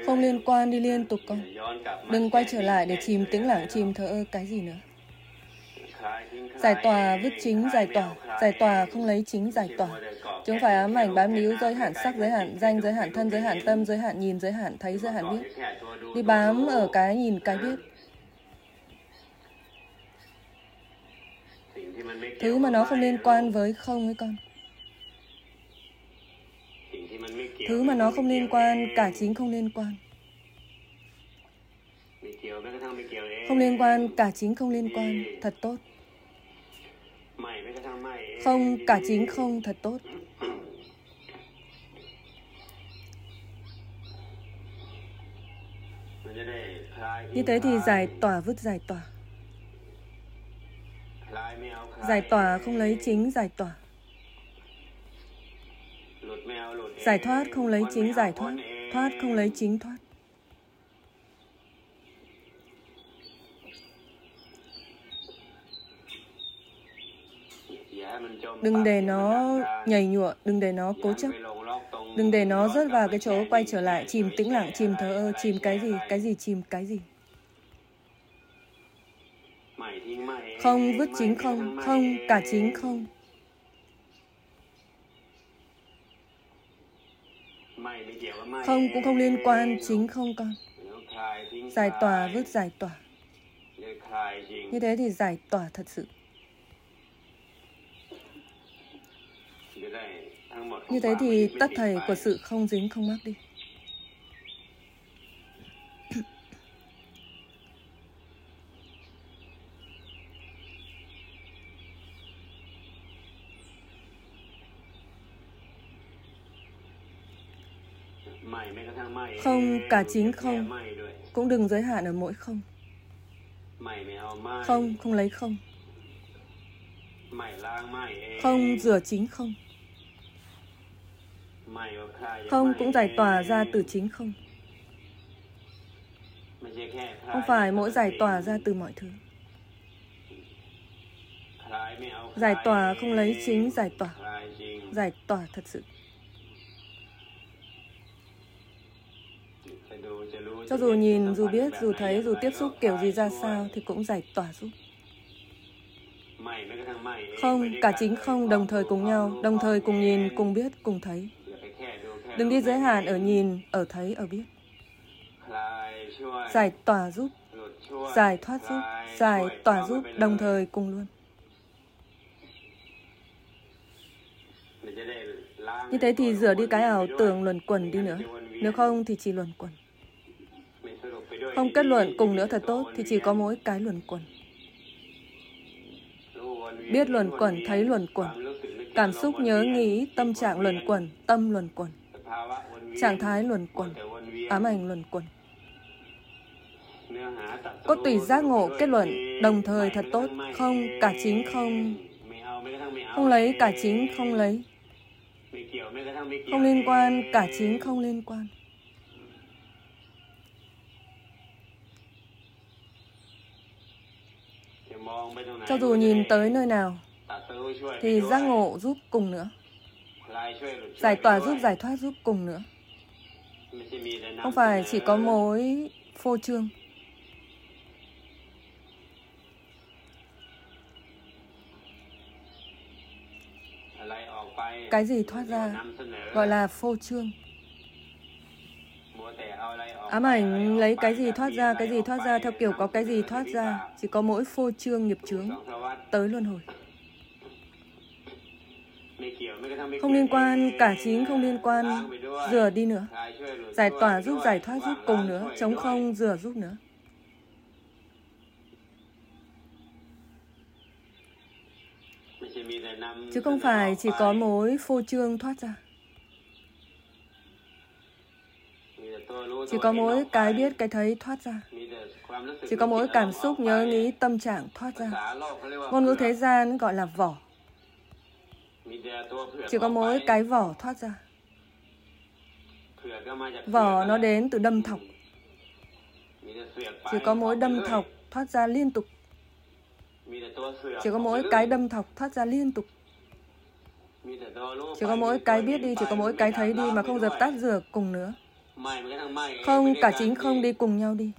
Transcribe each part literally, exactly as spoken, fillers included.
Không liên quan đi liên tục con. Đừng quay trở lại để chìm tĩnh lặng, chìm thờ ơ cái gì nữa. Giải tỏa vứt chính giải tỏa. Giải tỏa không lấy chính giải tỏa. Chứ không phải ám ảnh bám níu giới hạn sắc, giới hạn danh, giới hạn thân, giới hạn tâm, giới hạn nhìn, giới hạn thấy, giới hạn biết. Đi bám ở cái nhìn, cái biết. Thứ mà nó không liên quan với không ấy con. Thứ mà nó không liên quan, cả chính không liên quan. Không liên quan, cả chính không liên quan, thật tốt. Không, cả chính không, thật tốt. Như thế thì giải tỏa vứt giải tỏa. Giải tỏa không lấy chính giải tỏa. Giải thoát không lấy chính giải thoát. Thoát không lấy chính thoát. Đừng để nó nhảy nhụa, đừng để nó cố chấp. Đừng để nó rớt vào cái chỗ quay trở lại, chìm tĩnh lặng, chìm thờ ơ, chìm cái gì, cái gì chìm cái gì. Không vứt chính không, không cả chính không. Không cũng không liên quan, chính không con. Giải tỏa vứt giải tỏa. Như thế thì giải tỏa thật sự. Như thế thì tất thảy của sự không dính không mắc đi. Không cả chính không. Cũng đừng giới hạn ở mỗi không. Không không lấy không. Không rửa chính không. Không cũng giải tỏa ra từ chính không. Không phải mỗi giải tỏa ra từ mọi thứ. Giải tỏa không lấy chính giải tỏa. Giải tỏa thật sự. Cho dù nhìn, dù biết, dù thấy, dù tiếp xúc kiểu gì ra sao thì cũng giải tỏa giúp. Không, cả chính không đồng thời cùng nhau, đồng thời cùng nhìn, cùng biết, cùng thấy. Đừng đi giới hạn ở nhìn, ở thấy, ở biết. Giải tỏa giúp, giải thoát giúp, giải tỏa giúp, đồng thời cùng luôn. Như thế thì rửa đi cái ảo tưởng luẩn quẩn đi nữa. Nếu không thì chỉ luẩn quẩn. Không kết luận cùng nữa thật tốt thì chỉ có mỗi cái luẩn quẩn. Biết luẩn quẩn, thấy luẩn quẩn. Cảm xúc nhớ nghĩ, tâm trạng luẩn quẩn, tâm luẩn quẩn. Trạng thái luẩn quẩn, ám ảnh luẩn quẩn. Cốt tủy giác ngộ kết luận đồng thời thật tốt. Không, cả chính không. Không lấy, cả chính không lấy. Không liên quan, cả chính không liên quan. Cho dù nhìn tới nơi nào thì giác ngộ giúp cùng nữa. Giải tỏa giúp, giải thoát giúp cùng nữa. Không phải chỉ có mối phô trương. Cái gì thoát ra gọi là phô trương. Ám ảnh lấy cái gì thoát ra, cái gì thoát ra theo kiểu có cái gì thoát ra. Chỉ có mỗi phô trương nghiệp chướng tới luân hồi. Không liên quan, cả chính không liên quan. Rửa đi nữa. Giải tỏa giúp, giải thoát giúp cùng nữa. Trống không, rửa giúp nữa. Chứ không phải chỉ có mối phô trương thoát ra. Chỉ có mỗi cái biết, cái thấy thoát ra. Chỉ có mỗi cảm xúc, nhớ nghĩ, tâm trạng thoát ra. Ngôn ngữ thế gian gọi là vỏ. Chỉ có mỗi cái vỏ thoát ra. Vỏ nó đến từ đâm thọc. Chỉ có mỗi đâm thọc thoát ra liên tục. Chỉ có mỗi cái đâm thọc thoát ra liên tục. Chỉ có mỗi cái biết đi, chỉ có mỗi cái thấy đi mà không dập tắt rửa cùng nữa. Không, cả chính không đi cùng nhau đi.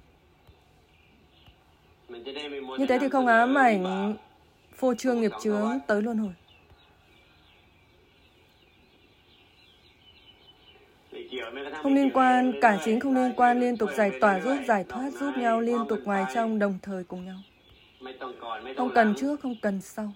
Như thế thì không ám ảnh phô trương nghiệp chướng tới luân hồi. Không liên quan, cả chính không liên quan, liên tục giải tỏa giúp giải thoát giúp nhau liên tục ngoài trong đồng thời cùng nhau. Không cần trước, không cần sau.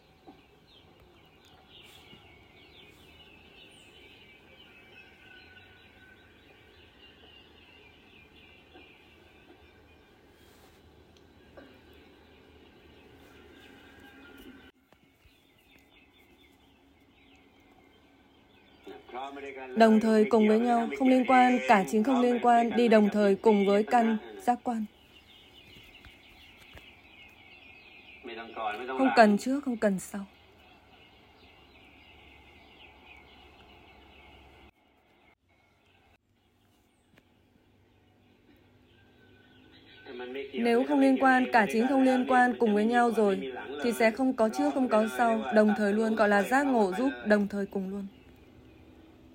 Đồng thời cùng với nhau, không liên quan, cả chính không liên quan, đi đồng thời cùng với căn giác quan. Không cần trước, không cần sau. Nếu không liên quan, cả chính không liên quan cùng với nhau rồi, thì sẽ không có trước, không có sau, đồng thời luôn, gọi là giác ngộ giúp đồng thời cùng luôn.